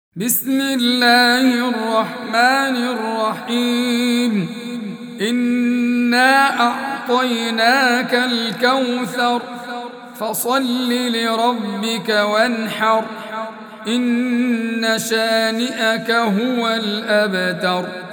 بسم الله الرحمن الرحيم. إنا أعطيناك الكوثر فصل لربك وانحر إن شانئك هو الأبتر.